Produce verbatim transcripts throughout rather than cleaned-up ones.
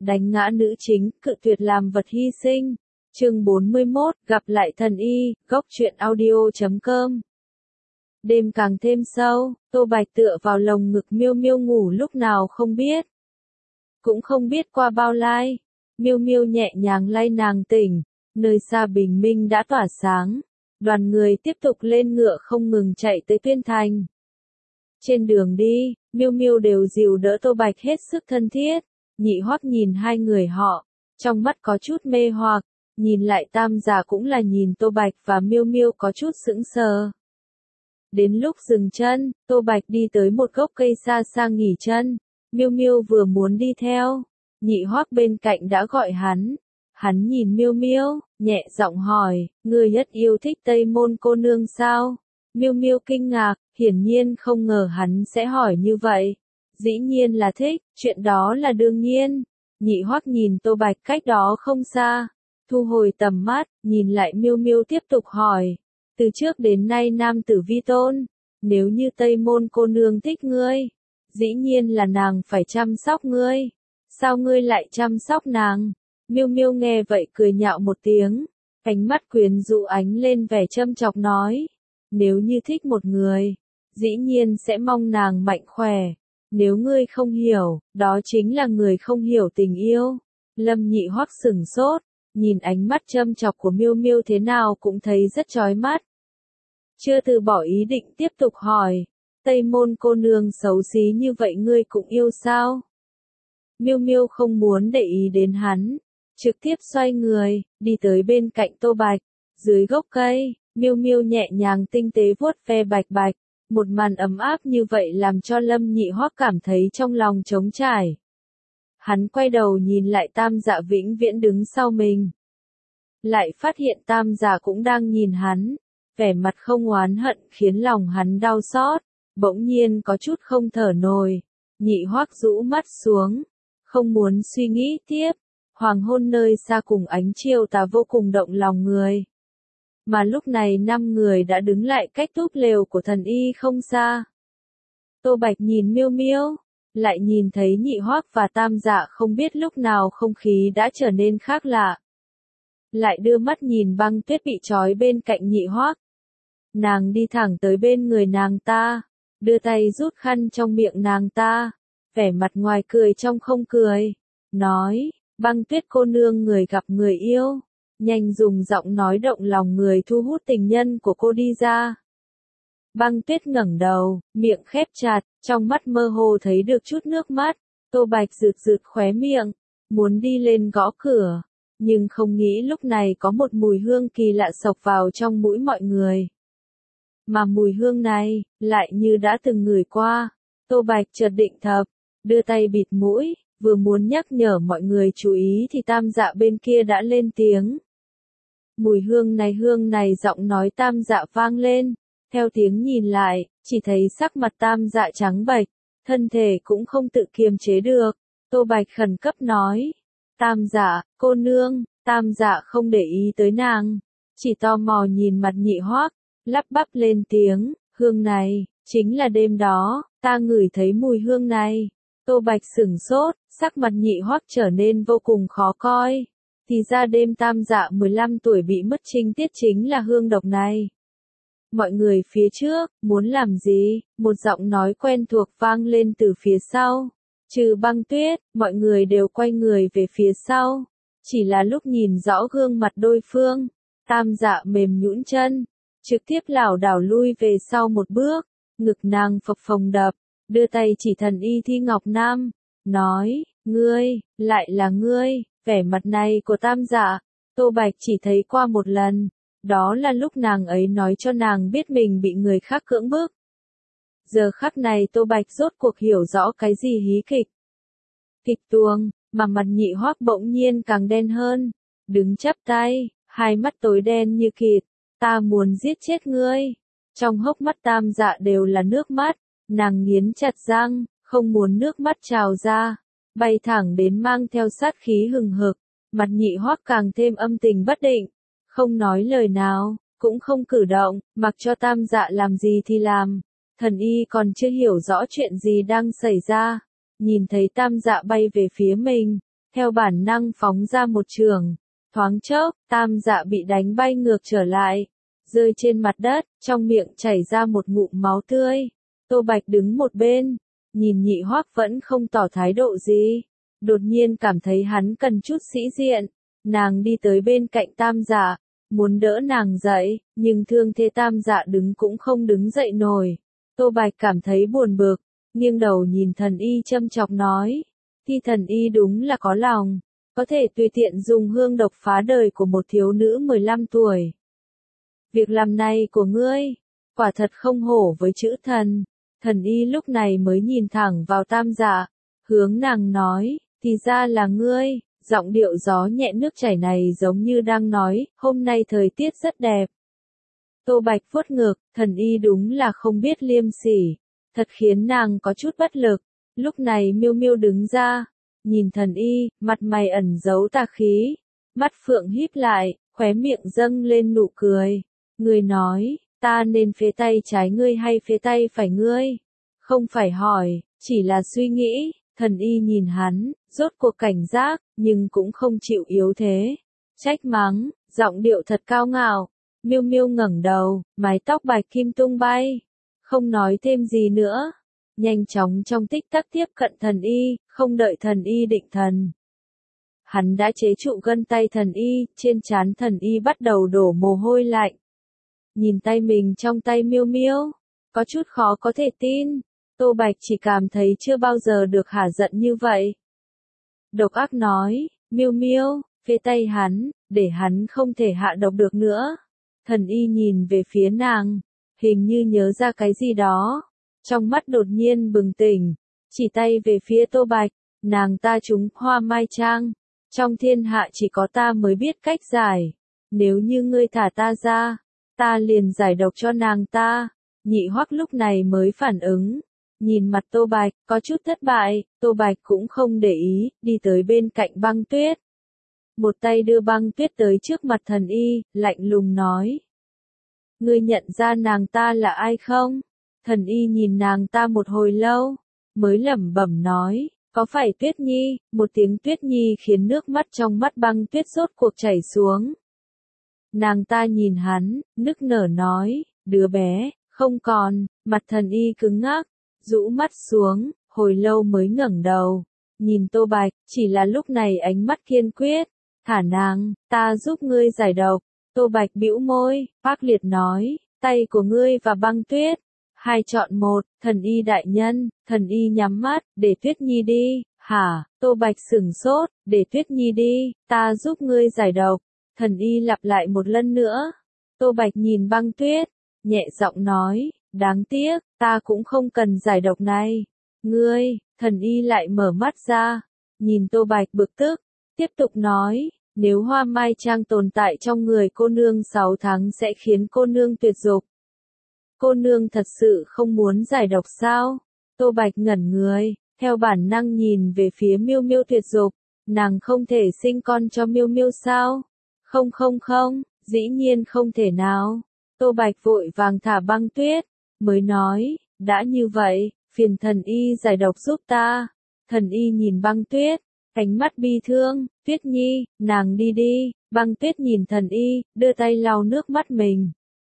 đánh ngã nữ chính, cự tuyệt làm vật hy sinh. Chương bốn mươi mốt, gặp lại thần y, góc truyện audio chấm com. Đêm càng thêm sâu, Tô Bạch tựa vào lồng ngực Miêu Miêu ngủ lúc nào không biết. Cũng không biết qua bao lai, Miêu Miêu nhẹ nhàng lay nàng tỉnh, nơi xa bình minh đã tỏa sáng. Đoàn người tiếp tục lên ngựa không ngừng chạy tới Tuyên Thành. Trên đường đi, Miêu Miêu đều dìu đỡ Tô Bạch hết sức thân thiết. Nhị Hoắc nhìn hai người họ, trong mắt có chút mê hoặc, nhìn lại Tam Giả cũng là nhìn Tô Bạch và Miêu Miêu có chút sững sờ. Đến lúc dừng chân, Tô Bạch đi tới một gốc cây xa xa nghỉ chân. Miêu Miêu vừa muốn đi theo, Nhị Hoắc bên cạnh đã gọi hắn. Hắn nhìn Miêu Miêu, nhẹ giọng hỏi, ngươi nhất yêu thích Tây Môn cô nương sao? Miêu Miêu kinh ngạc, hiển nhiên không ngờ hắn sẽ hỏi như vậy. Dĩ nhiên là thích, chuyện đó là đương nhiên. Nhị Hoắc nhìn Tô Bạch cách đó không xa, thu hồi tầm mắt, nhìn lại Miêu Miêu tiếp tục hỏi. Từ trước đến nay nam tử vi tôn, nếu như Tây Môn cô nương thích ngươi, dĩ nhiên là nàng phải chăm sóc ngươi. Sao ngươi lại chăm sóc nàng? Miêu Miêu nghe vậy cười nhạo một tiếng, ánh mắt quyến rũ ánh lên vẻ châm chọc nói. Nếu như thích một người, dĩ nhiên sẽ mong nàng mạnh khỏe. Nếu ngươi không hiểu, đó chính là người không hiểu tình yêu. Lâm Nhị Hoắc sửng sốt, nhìn ánh mắt châm chọc của Miêu Miêu thế nào cũng thấy rất chói mắt. Chưa từ bỏ ý định tiếp tục hỏi, Tây Môn cô nương xấu xí như vậy ngươi cũng yêu sao? Miêu Miêu không muốn để ý đến hắn, trực tiếp xoay người, đi tới bên cạnh Tô Bạch. Dưới gốc cây, Miêu Miêu nhẹ nhàng tinh tế vuốt ve Bạch Bạch. Một màn ấm áp như vậy làm cho Lâm Nhị Hoắc cảm thấy trong lòng trống trải. Hắn quay đầu nhìn lại Tam Dạ vĩnh viễn đứng sau mình. Lại phát hiện Tam Dạ cũng đang nhìn hắn, vẻ mặt không oán hận khiến lòng hắn đau xót, bỗng nhiên có chút không thở nổi. Nhị Hoắc rũ mắt xuống, không muốn suy nghĩ tiếp. Hoàng hôn nơi xa cùng ánh chiều tà vô cùng động lòng người. Mà lúc này năm người đã đứng lại cách túp lều của thần y không xa. Tô Bạch nhìn Miêu Miêu, lại nhìn thấy Nhị Hoắc và Tam Dạ, không biết lúc nào không khí đã trở nên khác lạ. Lại đưa mắt nhìn Băng Tuyết bị trói bên cạnh Nhị Hoắc. Nàng đi thẳng tới bên người nàng ta, đưa tay rút khăn trong miệng nàng ta, vẻ mặt ngoài cười trong không cười, nói, Băng Tuyết cô nương người gặp người yêu. Nhanh dùng giọng nói động lòng người thu hút tình nhân của cô đi ra. Băng Tuyết ngẩng đầu, miệng khép chặt, trong mắt mơ hồ thấy được chút nước mắt. Tô Bạch rượt rượt khóe miệng, muốn đi lên gõ cửa, nhưng không nghĩ lúc này có một mùi hương kỳ lạ xộc vào trong mũi mọi người. Mà mùi hương này, lại như đã từng ngửi qua. Tô Bạch chợt định thập, đưa tay bịt mũi, vừa muốn nhắc nhở mọi người chú ý thì Tam Dạ bên kia đã lên tiếng. Mùi hương này hương này giọng nói Tam Dạ vang lên, theo tiếng nhìn lại, chỉ thấy sắc mặt Tam Dạ trắng bệch, thân thể cũng không tự kiềm chế được. Tô Bạch khẩn cấp nói, Tam Dạ, cô nương. Tam Dạ không để ý tới nàng, chỉ tò mò nhìn mặt Nhị Hoắc, lắp bắp lên tiếng, hương này, chính là đêm đó, ta ngửi thấy mùi hương này. Tô Bạch sửng sốt, sắc mặt Nhị Hoắc trở nên vô cùng khó coi. Thì ra đêm Tam Dạ mười lăm tuổi bị mất trinh tiết chính là hương độc này. Mọi người phía trước, muốn làm gì? Một giọng nói quen thuộc vang lên từ phía sau. Trừ Băng Tuyết, mọi người đều quay người về phía sau. Chỉ là lúc nhìn rõ gương mặt đối phương, Tam Dạ mềm nhũn chân, trực tiếp lảo đảo lui về sau một bước, ngực nàng phập phồng đập, đưa tay chỉ thần y Thi Ngọc Nam, nói, ngươi, lại là ngươi. Vẻ mặt này của Tam Dạ, Tô Bạch chỉ thấy qua một lần, đó là lúc nàng ấy nói cho nàng biết mình bị người khác cưỡng bức. Giờ khắc này Tô Bạch rốt cuộc hiểu rõ cái gì hí kịch. Kịch tuồng, mà mặt Nhị Hoắc bỗng nhiên càng đen hơn, đứng chắp tay, hai mắt tối đen như kịt, ta muốn giết chết ngươi. Trong hốc mắt Tam Dạ đều là nước mắt, nàng nghiến chặt răng, không muốn nước mắt trào ra. Bay thẳng đến mang theo sát khí hừng hực, mặt Nhị Hoắc càng thêm âm tình bất định, không nói lời nào, cũng không cử động, mặc cho Tam Dạ làm gì thì làm. Thần y còn chưa hiểu rõ chuyện gì đang xảy ra, nhìn thấy Tam Dạ bay về phía mình, theo bản năng phóng ra một trường. Thoáng chốc, Tam Dạ bị đánh bay ngược trở lại, rơi trên mặt đất, trong miệng chảy ra một ngụm máu tươi. Tô Bạch đứng một bên, nhìn Nhị Hoắc vẫn không tỏ thái độ gì. Đột nhiên cảm thấy hắn cần chút sĩ diện, nàng đi tới bên cạnh Tam Dạ, muốn đỡ nàng dậy, nhưng thương thế Tam Dạ đứng cũng không đứng dậy nổi. Tô Bạch cảm thấy buồn bực, nghiêng đầu nhìn Thần Y châm chọc nói, Thi Thần Y đúng là có lòng, có thể tùy tiện dùng hương độc phá đời của một thiếu nữ mười lăm tuổi. Việc làm này của ngươi, quả thật không hổ với chữ thần. Thần Y lúc này mới nhìn thẳng vào Tam Dạ, hướng nàng nói, thì ra là ngươi. Giọng điệu gió nhẹ nước chảy này giống như đang nói, hôm nay thời tiết rất đẹp. Tô Bạch vuốt ngực, Thần Y đúng là không biết liêm sỉ, thật khiến nàng có chút bất lực. Lúc này Miêu Miêu đứng ra, nhìn Thần Y, mặt mày ẩn giấu tà khí, mắt phượng híp lại, khóe miệng dâng lên nụ cười. Người nói, ta nên phế tay trái ngươi hay phế tay phải ngươi? Không phải hỏi, chỉ là suy nghĩ. Thần Y nhìn hắn, rốt cuộc cảnh giác, nhưng cũng không chịu yếu thế. Trách mắng, giọng điệu thật cao ngạo. Miêu Miêu ngẩng đầu, mái tóc bạch kim tung bay. Không nói thêm gì nữa. Nhanh chóng trong tích tắc tiếp cận Thần Y, không đợi Thần Y định thần. Hắn đã chế trụ gân tay Thần Y, trên trán Thần Y bắt đầu đổ mồ hôi lạnh. Nhìn tay mình trong tay Miêu Miêu, có chút khó có thể tin. Tô Bạch chỉ cảm thấy chưa bao giờ được hả giận như vậy. Độc ác nói, Miêu Miêu, phế tay hắn, để hắn không thể hạ độc được nữa. Thần Y nhìn về phía nàng, hình như nhớ ra cái gì đó. Trong mắt đột nhiên bừng tỉnh, chỉ tay về phía Tô Bạch, nàng ta trúng hoa mai trang. Trong thiên hạ chỉ có ta mới biết cách giải. Nếu như ngươi thả ta ra, ta liền giải độc cho nàng ta. Nhị Hoắc lúc này mới phản ứng. Nhìn mặt Tô Bạch, có chút thất bại, Tô Bạch cũng không để ý, đi tới bên cạnh Băng Tuyết. Một tay đưa Băng Tuyết tới trước mặt Thần Y, lạnh lùng nói. Ngươi nhận ra nàng ta là ai không? Thần Y nhìn nàng ta một hồi lâu, mới lẩm bẩm nói, có phải Tuyết Nhi? Một tiếng Tuyết Nhi khiến nước mắt trong mắt Băng Tuyết rốt cuộc chảy xuống. Nàng ta nhìn hắn, nức nở nói, đứa bé, không còn, mặt Thần Y cứng ngắc. Rũ mắt xuống, hồi lâu mới ngẩng đầu, nhìn Tô Bạch, chỉ là lúc này ánh mắt kiên quyết, thả nàng, ta giúp ngươi giải độc. Tô Bạch bĩu môi, ác liệt nói, tay của ngươi và Băng Tuyết, hai chọn một. Thần Y đại nhân. Thần Y nhắm mắt, để Tuyết Nhi đi. Hả? Tô Bạch sửng sốt, để Tuyết Nhi đi, ta giúp ngươi giải độc. Thần Y lặp lại một lần nữa. Tô Bạch nhìn Băng Tuyết, nhẹ giọng nói, đáng tiếc, ta cũng không cần giải độc này. Ngươi, Thần Y lại mở mắt ra, nhìn Tô Bạch bực tức, tiếp tục nói, nếu hoa mai trang tồn tại trong người cô nương sáu tháng sẽ khiến cô nương tuyệt dục. Cô nương thật sự không muốn giải độc sao? Tô Bạch ngẩn người, theo bản năng nhìn về phía Miêu Miêu tuyệt dục, nàng không thể sinh con cho Miêu Miêu sao? Không không không, dĩ nhiên không thể nào. Tô Bạch vội vàng thả Băng Tuyết, mới nói, đã như vậy, phiền Thần Y giải độc giúp ta. Thần Y nhìn Băng Tuyết, ánh mắt bi thương, Tuyết Nhi, nàng đi đi. Băng Tuyết nhìn Thần Y, đưa tay lau nước mắt mình.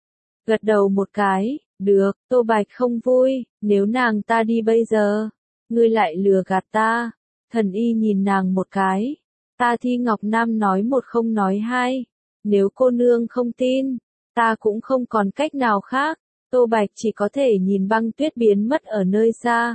Gật đầu một cái, được. Tô Bạch không vui, nếu nàng ta đi bây giờ, ngươi lại lừa gạt ta. Thần Y nhìn nàng một cái, ta Thi Ngọc Nam nói một không nói hai, nếu cô nương không tin, ta cũng không còn cách nào khác. Tô Bạch chỉ có thể nhìn Băng Tuyết biến mất ở nơi xa.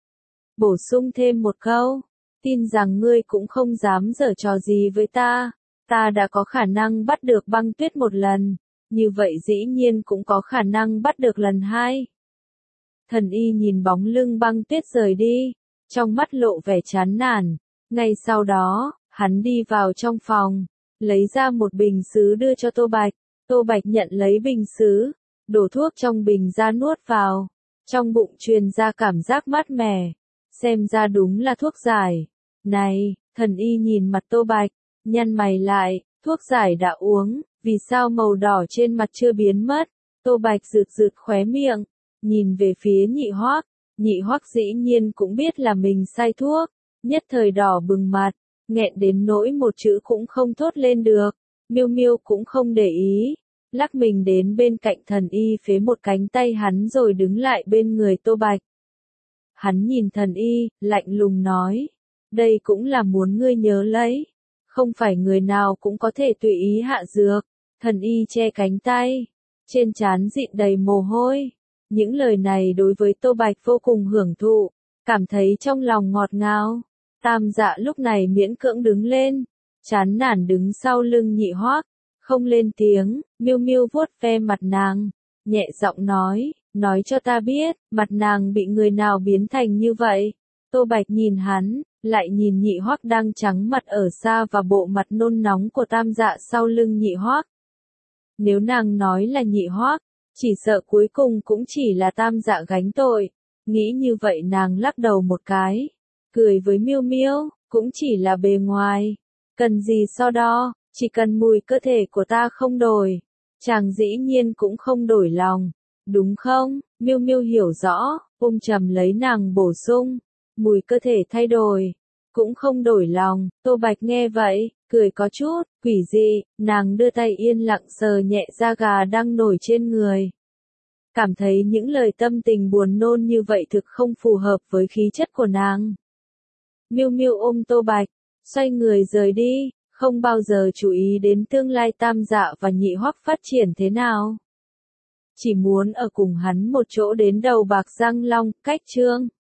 Bổ sung thêm một câu, tin rằng ngươi cũng không dám giở trò gì với ta. Ta đã có khả năng bắt được Băng Tuyết một lần, như vậy dĩ nhiên cũng có khả năng bắt được lần hai. Thần Y nhìn bóng lưng Băng Tuyết rời đi, trong mắt lộ vẻ chán nản. Ngay sau đó, hắn đi vào trong phòng, lấy ra một bình sứ đưa cho Tô Bạch. Tô Bạch nhận lấy bình sứ, đổ thuốc trong bình ra nuốt vào, trong bụng truyền ra cảm giác mát mẻ, xem ra đúng là thuốc giải. Này, Thần Y nhìn mặt Tô Bạch, nhăn mày lại, thuốc giải đã uống, vì sao màu đỏ trên mặt chưa biến mất? Tô Bạch rượt rượt khóe miệng, nhìn về phía Nhị Hoắc, Nhị Hoắc dĩ nhiên cũng biết là mình sai thuốc, nhất thời đỏ bừng mặt, nghẹn đến nỗi một chữ cũng không thốt lên được. Miêu Miêu cũng không để ý, lắc mình đến bên cạnh Thần Y phế một cánh tay hắn rồi đứng lại bên người Tô Bạch. Hắn nhìn Thần Y, lạnh lùng nói, đây cũng là muốn ngươi nhớ lấy, không phải người nào cũng có thể tùy ý hạ dược. Thần Y che cánh tay, trên trán dịn đầy mồ hôi. Những lời này đối với Tô Bạch vô cùng hưởng thụ, cảm thấy trong lòng ngọt ngào. Tam Dạ lúc này miễn cưỡng đứng lên, chán nản đứng sau lưng Nhị Hoác, không lên tiếng. Miêu Miêu vuốt ve mặt nàng, nhẹ giọng nói, nói cho ta biết, mặt nàng bị người nào biến thành như vậy. Tô Bạch nhìn hắn, lại nhìn Nhị Hoác đang trắng mặt ở xa và bộ mặt nôn nóng của Tam Dạ sau lưng Nhị Hoác. Nếu nàng nói là Nhị Hoác, chỉ sợ cuối cùng cũng chỉ là Tam Dạ gánh tội. Nghĩ như vậy nàng lắc đầu một cái, cười với Miêu Miêu, cũng chỉ là bề ngoài. Cần gì so đo, chỉ cần mùi cơ thể của ta không đổi, chàng dĩ nhiên cũng không đổi lòng, đúng không? Miêu Miêu hiểu rõ, ôm chầm lấy nàng bổ sung, mùi cơ thể thay đổi, cũng không đổi lòng. Tô Bạch nghe vậy, cười có chút quỷ dị, nàng đưa tay yên lặng sờ nhẹ da gà đang nổi trên người. Cảm thấy những lời tâm tình buồn nôn như vậy thực không phù hợp với khí chất của nàng. Miêu Miêu ôm Tô Bạch, xoay người rời đi, không bao giờ chú ý đến tương lai Tam Dạ và Nhị Hoác phát triển thế nào. Chỉ muốn ở cùng hắn một chỗ đến đầu bạc răng long. Cách chương